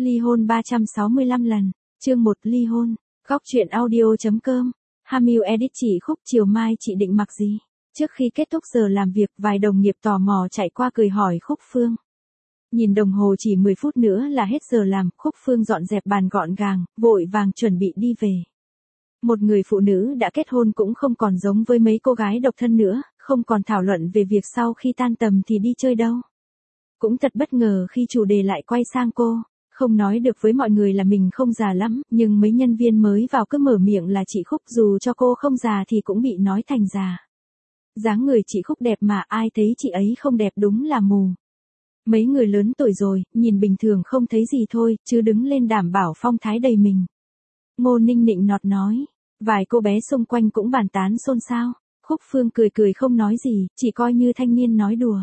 Ly hôn 365 lần. Chương 1 ly hôn. Góc truyện audio.com. Hamill edit chỉ Khúc chiều mai chị định mặc gì? Trước khi kết thúc giờ làm việc, vài đồng nghiệp tò mò chạy qua cười hỏi Khúc Phương. Nhìn đồng hồ chỉ 10 phút nữa là hết giờ làm, Khúc Phương dọn dẹp bàn gọn gàng, vội vàng chuẩn bị đi về. Một người phụ nữ đã kết hôn cũng không còn giống với mấy cô gái độc thân nữa, không còn thảo luận về việc sau khi tan tầm thì đi chơi đâu. Cũng thật bất ngờ khi chủ đề lại quay sang cô. Không nói được với mọi người là mình không già lắm, nhưng mấy nhân viên mới vào cứ mở miệng là chị Khúc, dù cho cô không già thì cũng bị nói thành già. Dáng người chị Khúc đẹp mà ai thấy chị ấy không đẹp đúng là mù. Mấy người lớn tuổi rồi, nhìn bình thường không thấy gì thôi, chứ đứng lên đảm bảo phong thái đầy mình. Ngô Ninh nịnh nọt nói. Vài cô bé xung quanh cũng bàn tán xôn xao. Khúc Phương cười cười không nói gì, chỉ coi như thanh niên nói đùa.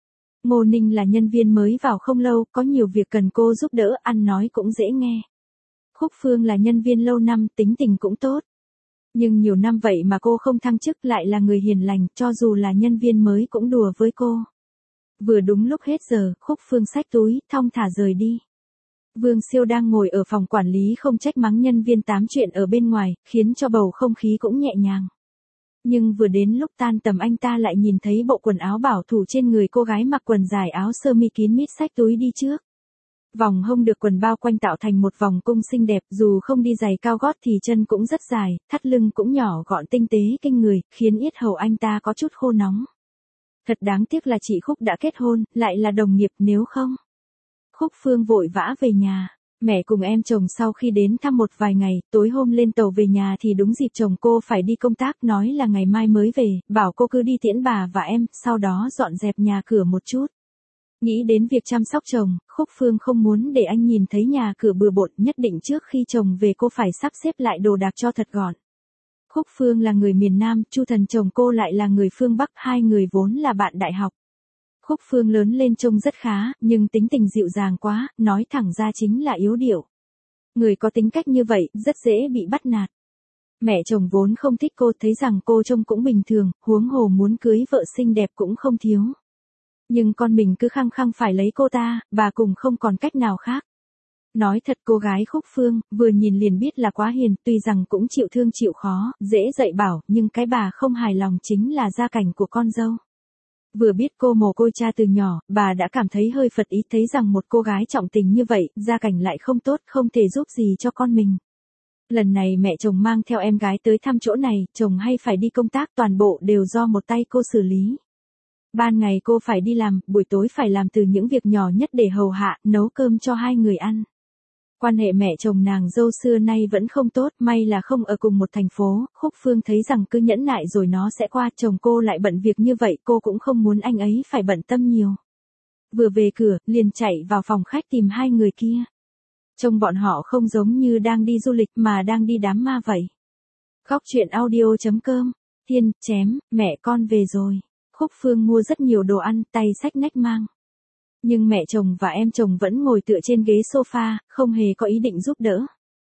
Ngô Ninh là nhân viên mới vào không lâu, có nhiều việc cần cô giúp đỡ, ăn nói cũng dễ nghe. Khúc Phương là nhân viên lâu năm, tính tình cũng tốt. Nhưng nhiều năm vậy mà cô không thăng chức, lại là người hiền lành, cho dù là nhân viên mới cũng đùa với cô. Vừa đúng lúc hết giờ, Khúc Phương xách túi, thong thả rời đi. Vương Siêu đang ngồi ở phòng quản lý không trách mắng nhân viên tám chuyện ở bên ngoài, khiến cho bầu không khí cũng nhẹ nhàng. Nhưng vừa đến lúc tan tầm anh ta lại nhìn thấy bộ quần áo bảo thủ trên người cô gái mặc quần dài áo sơ mi kín mít xách túi đi trước. Vòng hông được quần bao quanh tạo thành một vòng cung xinh đẹp, dù không đi giày cao gót thì chân cũng rất dài, thắt lưng cũng nhỏ gọn tinh tế kinh người, khiến yết hầu anh ta có chút khô nóng. Thật đáng tiếc là chị Khúc đã kết hôn, lại là đồng nghiệp, nếu không. Khúc Phương vội vã về nhà. Mẹ cùng em chồng sau khi đến thăm một vài ngày, tối hôm lên tàu về nhà thì đúng dịp chồng cô phải đi công tác, nói là ngày mai mới về, bảo cô cứ đi tiễn bà và em, sau đó dọn dẹp nhà cửa một chút. Nghĩ đến việc chăm sóc chồng, Khúc Phương không muốn để anh nhìn thấy nhà cửa bừa bộn, nhất định trước khi chồng về cô phải sắp xếp lại đồ đạc cho thật gọn. Khúc Phương là người miền Nam, Chu Thần chồng cô lại là người phương Bắc, hai người vốn là bạn đại học. Khúc Phương lớn lên trông rất khá, nhưng tính tình dịu dàng quá, nói thẳng ra chính là yếu điệu. Người có tính cách như vậy, rất dễ bị bắt nạt. Mẹ chồng vốn không thích cô, thấy rằng cô trông cũng bình thường, huống hồ muốn cưới vợ xinh đẹp cũng không thiếu. Nhưng con mình cứ khăng khăng phải lấy cô ta, bà cùng không còn cách nào khác. Nói thật cô gái Khúc Phương, vừa nhìn liền biết là quá hiền, tuy rằng cũng chịu thương chịu khó, dễ dạy bảo, nhưng cái bà không hài lòng chính là gia cảnh của con dâu. Vừa biết cô mồ côi cha từ nhỏ, bà đã cảm thấy hơi phật ý, thấy rằng một cô gái trọng tình như vậy, gia cảnh lại không tốt, không thể giúp gì cho con mình. Lần này mẹ chồng mang theo em gái tới thăm chỗ này, chồng hay phải đi công tác toàn bộ đều do một tay cô xử lý. Ban ngày cô phải đi làm, buổi tối phải làm từ những việc nhỏ nhất để hầu hạ, nấu cơm cho hai người ăn. Quan hệ mẹ chồng nàng dâu xưa nay vẫn không tốt, may là không ở cùng một thành phố, Khúc Phương thấy rằng cứ nhẫn nại rồi nó sẽ qua, chồng cô lại bận việc như vậy, cô cũng không muốn anh ấy phải bận tâm nhiều. Vừa về cửa, liền chạy vào phòng khách tìm hai người kia. Trông bọn họ không giống như đang đi du lịch mà đang đi đám ma vậy. Góc truyện audio.com. Thiên, chém, mẹ con về rồi. Khúc Phương mua rất nhiều đồ ăn, tay xách nách mang. Nhưng mẹ chồng và em chồng vẫn ngồi tựa trên ghế sofa, không hề có ý định giúp đỡ.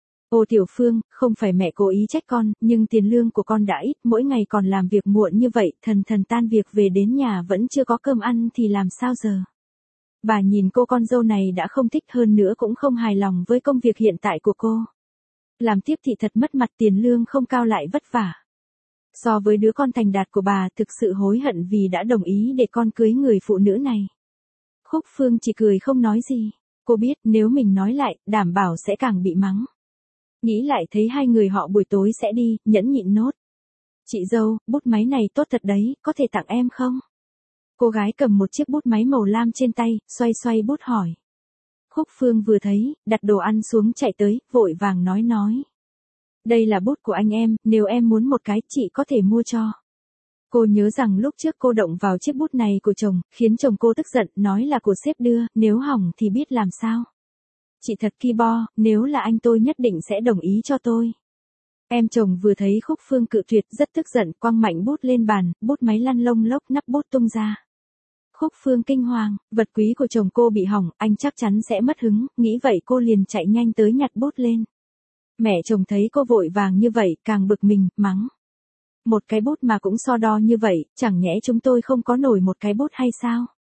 Ô Tiểu Phương, không phải mẹ cố ý trách con, nhưng tiền lương của con đã ít, mỗi ngày còn làm việc muộn như vậy, thần tan việc về đến nhà vẫn chưa có cơm ăn thì làm sao giờ? Bà nhìn cô con dâu này đã không thích, hơn nữa cũng không hài lòng với công việc hiện tại của cô. Làm tiếp thì thật mất mặt, tiền lương không cao lại vất vả. So với đứa con thành đạt của bà, thực sự hối hận vì đã đồng ý để con cưới người phụ nữ này. Khúc Phương chỉ cười không nói gì. Cô biết nếu mình nói lại, đảm bảo sẽ càng bị mắng. Nghĩ lại thấy hai người họ buổi tối sẽ đi, nhẫn nhịn nốt. Chị dâu, bút máy này tốt thật đấy, có thể tặng em không? Cô gái cầm một chiếc bút máy màu lam trên tay, xoay xoay bút hỏi. Khúc Phương vừa thấy, đặt đồ ăn xuống chạy tới, vội vàng nói. Đây là bút của anh em, nếu em muốn một cái chị có thể mua cho. Cô nhớ rằng lúc trước cô động vào chiếc bút này của chồng, khiến chồng cô tức giận, nói là của sếp đưa, nếu hỏng thì biết làm sao. Chị thật ki bo, nếu là anh tôi nhất định sẽ đồng ý cho tôi. Em chồng vừa thấy Khúc Phương cự tuyệt, rất tức giận, quăng mạnh bút lên bàn, bút máy lăn lông lốc, nắp bút tung ra. Khúc Phương kinh hoàng, vật quý của chồng cô bị hỏng, anh chắc chắn sẽ mất hứng, nghĩ vậy cô liền chạy nhanh tới nhặt bút lên. Mẹ chồng thấy cô vội vàng như vậy, càng bực mình, mắng. Một cái bút mà cũng so đo như vậy, chẳng nhẽ chúng tôi không có nổi một cái bút hay sao?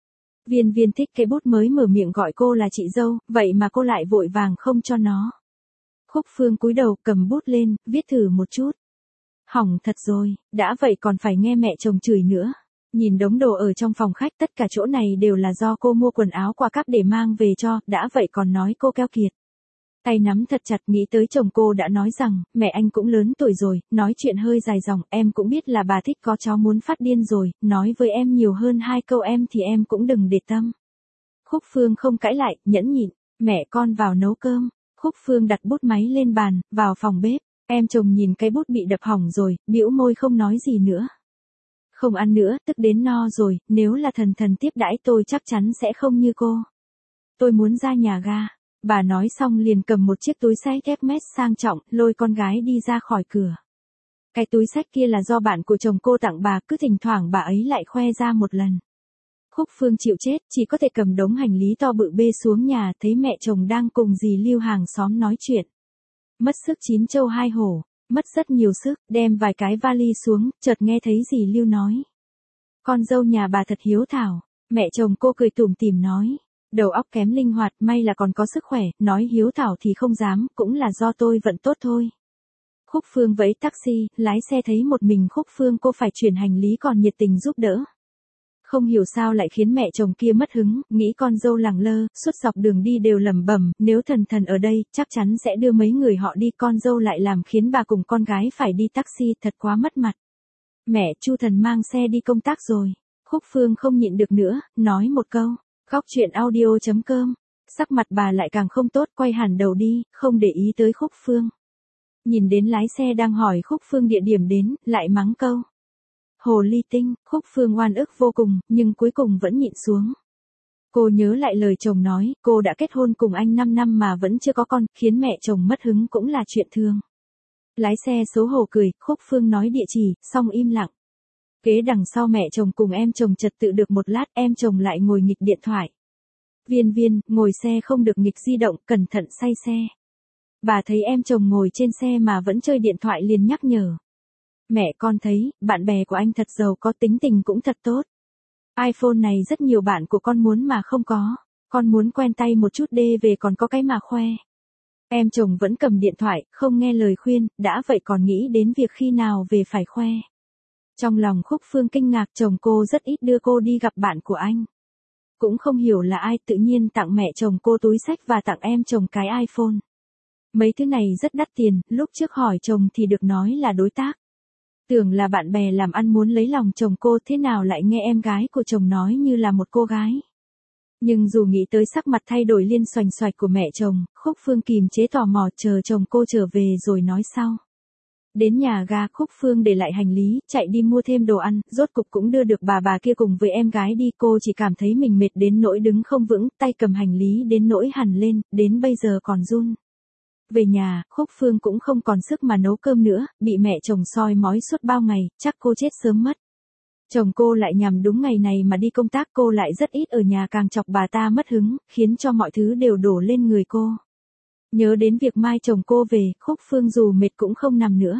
Viên Viên thích cây bút mới mở miệng gọi cô là chị dâu, vậy mà cô lại vội vàng không cho nó. Khúc Phương cúi đầu cầm bút lên, viết thử một chút. Hỏng thật rồi, đã vậy còn phải nghe mẹ chồng chửi nữa. Nhìn đống đồ ở trong phòng khách, tất cả chỗ này đều là do cô mua quần áo qua cáp để mang về cho, đã vậy còn nói cô keo kiệt. Tay nắm thật chặt, nghĩ tới chồng cô đã nói rằng, mẹ anh cũng lớn tuổi rồi, nói chuyện hơi dài dòng, em cũng biết là bà thích có cháu muốn phát điên rồi, nói với em nhiều hơn 2 câu em thì em cũng đừng để tâm. Khúc Phương không cãi lại, nhẫn nhịn, mẹ con vào nấu cơm. Khúc Phương đặt bút máy lên bàn, vào phòng bếp, em chồng nhìn cái bút bị đập hỏng rồi, bĩu môi không nói gì nữa. Không ăn nữa, tức đến no rồi, nếu là thần thần tiếp đãi tôi chắc chắn sẽ không như cô. Tôi muốn ra nhà ga. Bà nói xong liền cầm một chiếc túi xách Hermes sang trọng, lôi con gái đi ra khỏi cửa. Cái túi xách kia là do bạn của chồng cô tặng bà, cứ thỉnh thoảng bà ấy lại khoe ra một lần. Khúc Phương chịu chết, chỉ có thể cầm đống hành lý to bự bê xuống nhà, thấy mẹ chồng đang cùng dì Lưu hàng xóm nói chuyện. Mất sức 9 trâu 2 hổ, mất rất nhiều sức, đem vài cái vali xuống, chợt nghe thấy dì Lưu nói. Con dâu nhà bà thật hiếu thảo, mẹ chồng cô cười tủm tỉm nói. Đầu óc kém linh hoạt, may là còn có sức khỏe, nói hiếu thảo thì không dám, cũng là do tôi vận tốt thôi. Khúc Phương vẫy taxi, lái xe thấy một mình Khúc Phương cô phải chuyển hành lý còn nhiệt tình giúp đỡ. Không hiểu sao lại khiến mẹ chồng kia mất hứng, nghĩ con dâu lẳng lơ, suốt dọc đường đi đều lẩm bẩm, nếu thần thần ở đây, chắc chắn sẽ đưa mấy người họ đi, con dâu lại làm khiến bà cùng con gái phải đi taxi, thật quá mất mặt. Mẹ, Chu Thần mang xe đi công tác rồi. Khúc Phương không nhịn được nữa, nói một câu. Góc truyện audio.com. Sắc mặt bà lại càng không tốt, quay hẳn đầu đi, không để ý tới Khúc Phương. Nhìn đến lái xe đang hỏi Khúc Phương địa điểm đến, lại mắng câu. Hồ ly tinh. Khúc Phương oan ức vô cùng, nhưng cuối cùng vẫn nhịn xuống. Cô nhớ lại lời chồng nói, cô đã kết hôn cùng anh 5 năm mà vẫn chưa có con, khiến mẹ chồng mất hứng cũng là chuyện thường. Lái xe xấu hổ cười, Khúc Phương nói địa chỉ, xong im lặng. Kế đằng sau mẹ chồng cùng em chồng trật tự được một lát, em chồng lại ngồi nghịch điện thoại. Viên Viên, ngồi xe không được nghịch di động, cẩn thận say xe. Bà thấy em chồng ngồi trên xe mà vẫn chơi điện thoại liền nhắc nhở. Mẹ con thấy, bạn bè của anh thật giàu có, tính tình cũng thật tốt. iPhone này rất nhiều bạn của con muốn mà không có. Con muốn quen tay một chút đê về còn có cái mà khoe. Em chồng vẫn cầm điện thoại, không nghe lời khuyên, đã vậy còn nghĩ đến việc khi nào về phải khoe. Trong lòng Khúc Phương kinh ngạc, chồng cô rất ít đưa cô đi gặp bạn của anh. Cũng không hiểu là ai tự nhiên tặng mẹ chồng cô túi xách và tặng em chồng cái iPhone. Mấy thứ này rất đắt tiền, lúc trước hỏi chồng thì được nói là đối tác. Tưởng là bạn bè làm ăn muốn lấy lòng chồng cô, thế nào lại nghe em gái của chồng nói như là một cô gái. Nhưng dù nghĩ tới sắc mặt thay đổi liên xoành xoạch của mẹ chồng, Khúc Phương kìm chế tò mò chờ chồng cô trở về rồi nói sau. Đến nhà ga, Khúc Phương để lại hành lý, chạy đi mua thêm đồ ăn, rốt cục cũng đưa được bà kia cùng với em gái đi, cô chỉ cảm thấy mình mệt đến nỗi đứng không vững, tay cầm hành lý đến nỗi hằn lên, đến bây giờ còn run. Về nhà, Khúc Phương cũng không còn sức mà nấu cơm nữa, bị mẹ chồng soi mói suốt bao ngày, chắc cô chết sớm mất. Chồng cô lại nhằm đúng ngày này mà đi công tác, cô lại rất ít ở nhà, càng chọc bà ta mất hứng, khiến cho mọi thứ đều đổ lên người cô. Nhớ đến việc mai chồng cô về, Khúc Phương dù mệt cũng không nằm nữa.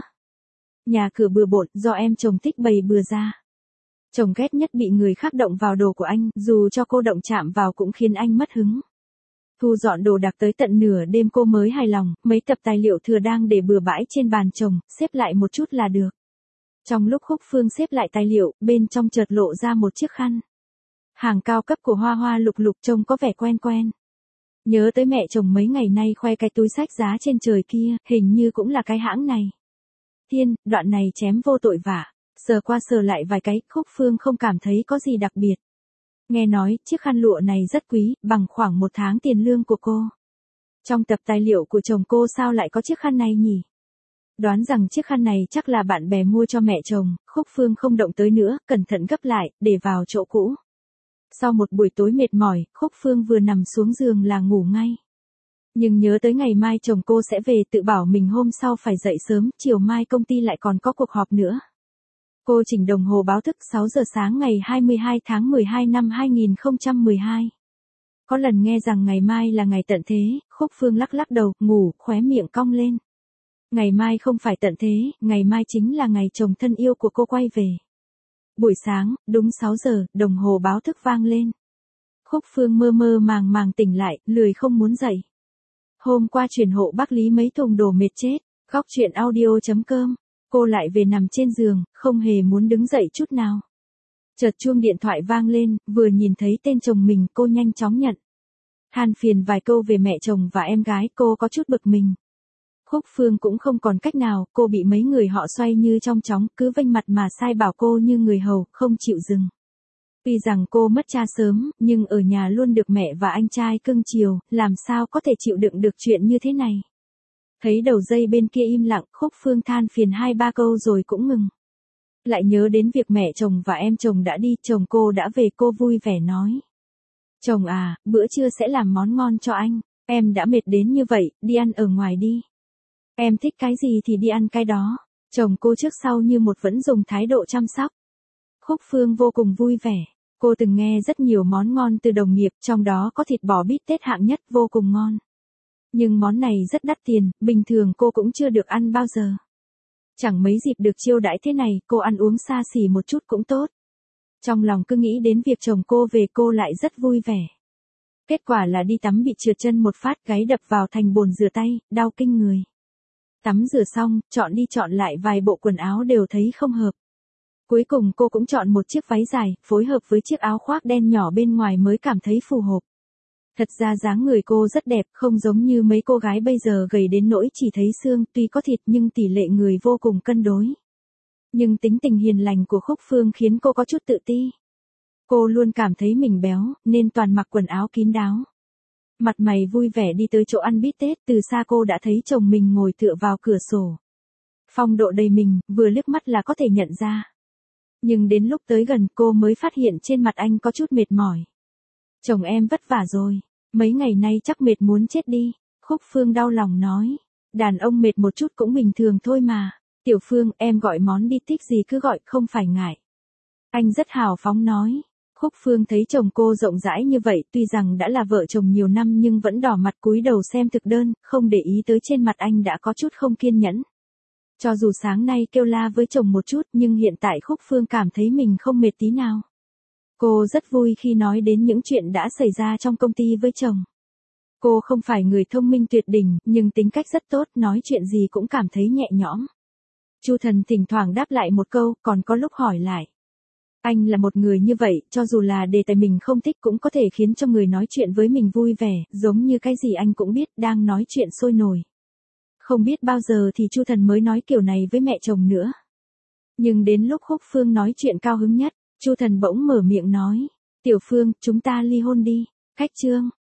Nhà cửa bừa bộn, do em chồng thích bày bừa ra. Chồng ghét nhất bị người khác động vào đồ của anh, dù cho cô động chạm vào cũng khiến anh mất hứng. Thu dọn đồ đạc tới tận nửa đêm cô mới hài lòng, mấy tập tài liệu thừa đang để bừa bãi trên bàn chồng, xếp lại một chút là được. Trong lúc Khúc Phương xếp lại tài liệu, bên trong chợt lộ ra một chiếc khăn. Hàng cao cấp của Hoa Hoa Lục Lục, trông có vẻ quen quen. Nhớ tới mẹ chồng mấy ngày nay khoe cái túi xách giá trên trời kia, hình như cũng là cái hãng này. Thiên, đoạn này chém vô tội vạ. Sờ qua sờ lại vài cái, Khúc Phương không cảm thấy có gì đặc biệt. Nghe nói, chiếc khăn lụa này rất quý, bằng khoảng 1 tháng tiền lương của cô. Trong tập tài liệu của chồng cô sao lại có chiếc khăn này nhỉ? Đoán rằng chiếc khăn này chắc là bạn bè mua cho mẹ chồng, Khúc Phương không động tới nữa, cẩn thận gấp lại, để vào chỗ cũ. Sau một buổi tối mệt mỏi, Khúc Phương vừa nằm xuống giường là ngủ ngay. Nhưng nhớ tới ngày mai chồng cô sẽ về, tự bảo mình hôm sau phải dậy sớm, chiều mai công ty lại còn có cuộc họp nữa. Cô chỉnh đồng hồ báo thức 6 giờ sáng ngày 22 tháng 12 năm 2012. Có lần nghe rằng ngày mai là ngày tận thế, Khúc Phương lắc lắc đầu, ngủ, khóe miệng cong lên. Ngày mai không phải tận thế, ngày mai chính là ngày chồng thân yêu của cô quay về. Buổi sáng, đúng 6 giờ, đồng hồ báo thức vang lên. Khúc Phương mơ mơ màng màng tỉnh lại, lười không muốn dậy. Hôm qua chuyển hộ Bắc Lý mấy thùng đồ mệt chết, góc chuyện audio.com, cô lại về nằm trên giường, không hề muốn đứng dậy chút nào. Chợt chuông điện thoại vang lên, vừa nhìn thấy tên chồng mình cô nhanh chóng nhận. Than phiền vài câu về mẹ chồng và em gái cô có chút bực mình. Khúc Phương cũng không còn cách nào, cô bị mấy người họ xoay như trong chóng, cứ vênh mặt mà sai bảo cô như người hầu, không chịu dừng. Tuy rằng cô mất cha sớm, nhưng ở nhà luôn được mẹ và anh trai cưng chiều, làm sao có thể chịu đựng được chuyện như thế này. Thấy đầu dây bên kia im lặng, Khúc Phương than phiền 2-3 câu rồi cũng ngừng. Lại nhớ đến việc mẹ chồng và em chồng đã đi, chồng cô đã về, cô vui vẻ nói. Chồng à, bữa trưa sẽ làm món ngon cho anh, em đã mệt đến như vậy, đi ăn ở ngoài đi. Em thích cái gì thì đi ăn cái đó. Chồng cô trước sau như một vẫn dùng thái độ chăm sóc. Khúc Phương vô cùng vui vẻ. Cô từng nghe rất nhiều món ngon từ đồng nghiệp, trong đó có thịt bò bít tết hạng nhất vô cùng ngon. Nhưng món này rất đắt tiền, bình thường cô cũng chưa được ăn bao giờ. Chẳng mấy dịp được chiêu đãi thế này, cô ăn uống xa xỉ một chút cũng tốt. Trong lòng cứ nghĩ đến việc chồng cô về cô lại rất vui vẻ. Kết quả là đi tắm bị trượt chân một phát, gáy đập vào thành bồn rửa tay, đau kinh người. Tắm rửa xong, chọn đi chọn lại vài bộ quần áo đều thấy không hợp. Cuối cùng cô cũng chọn một chiếc váy dài, phối hợp với chiếc áo khoác đen nhỏ bên ngoài mới cảm thấy phù hợp. Thật ra dáng người cô rất đẹp, không giống như mấy cô gái bây giờ gầy đến nỗi chỉ thấy xương, tuy có thịt nhưng tỷ lệ người vô cùng cân đối. Nhưng tính tình hiền lành của Khúc Phương khiến cô có chút tự ti. Cô luôn cảm thấy mình béo, nên toàn mặc quần áo kín đáo. Mặt mày vui vẻ đi tới chỗ ăn bít tết, từ xa cô đã thấy chồng mình ngồi tựa vào cửa sổ. Phong độ đầy mình, vừa liếc mắt là có thể nhận ra. Nhưng đến lúc tới gần cô mới phát hiện trên mặt anh có chút mệt mỏi. Chồng em vất vả rồi, mấy ngày nay chắc mệt muốn chết đi. Khúc Phương đau lòng nói. Đàn ông mệt một chút cũng bình thường thôi mà. Tiểu Phương, em gọi món đi, thích gì cứ gọi, không phải ngại. Anh rất hào phóng nói. Khúc Phương thấy chồng cô rộng rãi như vậy, tuy rằng đã là vợ chồng nhiều năm nhưng vẫn đỏ mặt cúi đầu xem thực đơn, không để ý tới trên mặt anh đã có chút không kiên nhẫn. Cho dù sáng nay kêu la với chồng một chút nhưng hiện tại Khúc Phương cảm thấy mình không mệt tí nào. Cô rất vui khi nói đến những chuyện đã xảy ra trong công ty với chồng. Cô không phải người thông minh tuyệt đỉnh, nhưng tính cách rất tốt, nói chuyện gì cũng cảm thấy nhẹ nhõm. Chu Thần thỉnh thoảng đáp lại một câu, còn có lúc hỏi lại. Anh là một người như vậy, cho dù là đề tài mình không thích cũng có thể khiến cho người nói chuyện với mình vui vẻ, giống như cái gì anh cũng biết, đang nói chuyện sôi nổi. Không biết bao giờ thì Chu Thần mới nói kiểu này với mẹ chồng nữa. Nhưng đến lúc Khúc Phương nói chuyện cao hứng nhất, Chu Thần bỗng mở miệng nói. Tiểu Phương, chúng ta ly hôn đi. Khách trương,